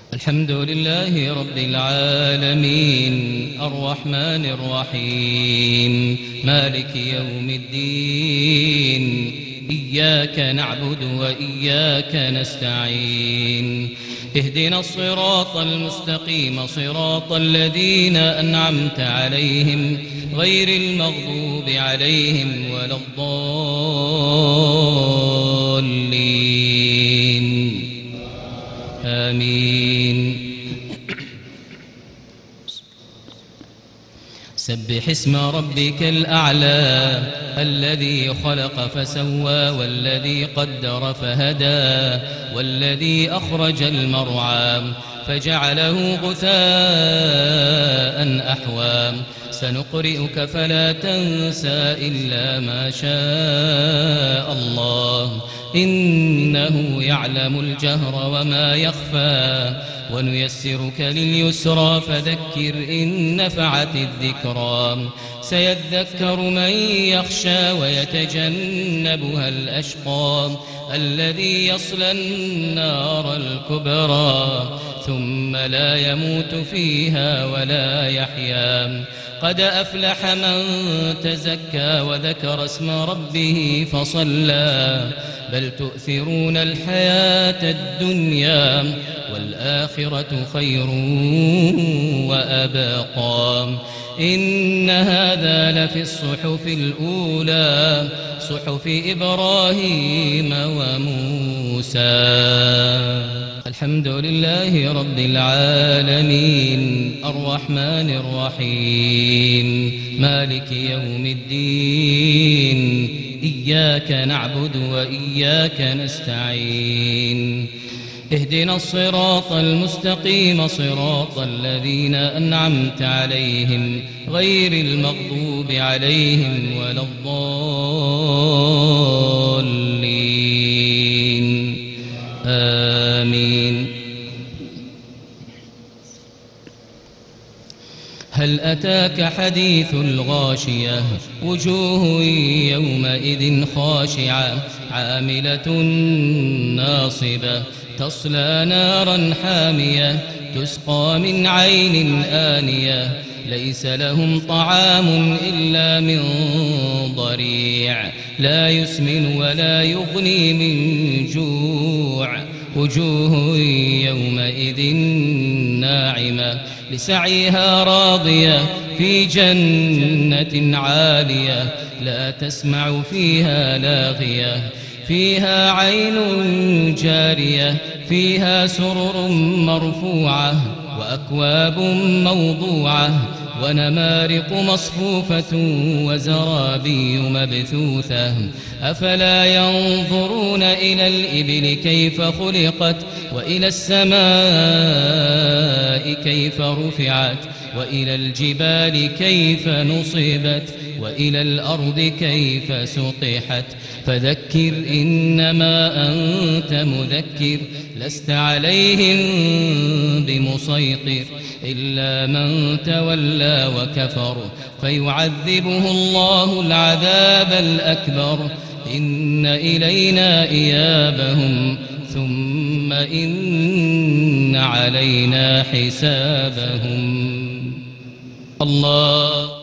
الحمد لله رب العالمين الرحمن الرحيم مالك يوم الدين إياك نعبد وإياك نستعين اهدنا الصراط المستقيم صراط الذين أنعمت عليهم غير المغضوب عليهم ولا الضالين آمين. سبح اسم ربك الأعلى الذي خلق فسوى والذي قدر فهدى والذي أخرج المرعى فجعله غثاء أحوى سنقرئك فلا تنسى إلا ما شاء الله إنه يعلم الجهر وما يخفى ونيسرك لليسرى فذكر إن نفعت الذكرى سيذكر من يخشى ويتجنبها الأشقى الذي يصلى النار الكبرى ثم لا يموت فيها ولا يحيا قد أفلح من تزكى وذكر اسم ربه فصلى بل تؤثرون الحياة الدنيا والآخرة خير وأبقى إن هذا لفي الصحف الأولى صحف إبراهيم وموسى. الحمد لله رب العالمين الرحمن الرحيم مالك يوم الدين إياك نعبد وإياك نستعين اهدنا الصراط المستقيم صراط الذين أنعمت عليهم غير المغضوب عليهم ولا الضالين آمين. هل أتاك حديث الغاشية وجوه يومئذ خاشعة عاملة ناصبة تصلى نارا حامية تسقى من عين آنية ليس لهم طعام إلا من ضريع لا يسمن ولا يغني من جوع وجوه يومئذ ناعمة لسعيها راضية في جنة عالية لا تسمع فيها لاغية فيها عين جارية فيها سرر مرفوعة وأكواب موضوعة ونمارق مصفوفة وزرابي مبثوثة أفلا ينظرون إلى الإبل كيف خلقت وإلى السماء كيف رفعت وإلى الجبال كيف نصبت وإلى الأرض كيف سطحت فذكر إنما أنت مذكر لست عليهم بمسيطر إلا من تولى وكفر فيعذبه الله العذاب الأكبر إن إلينا إيابهم ثم إن علينا حسابهم. الله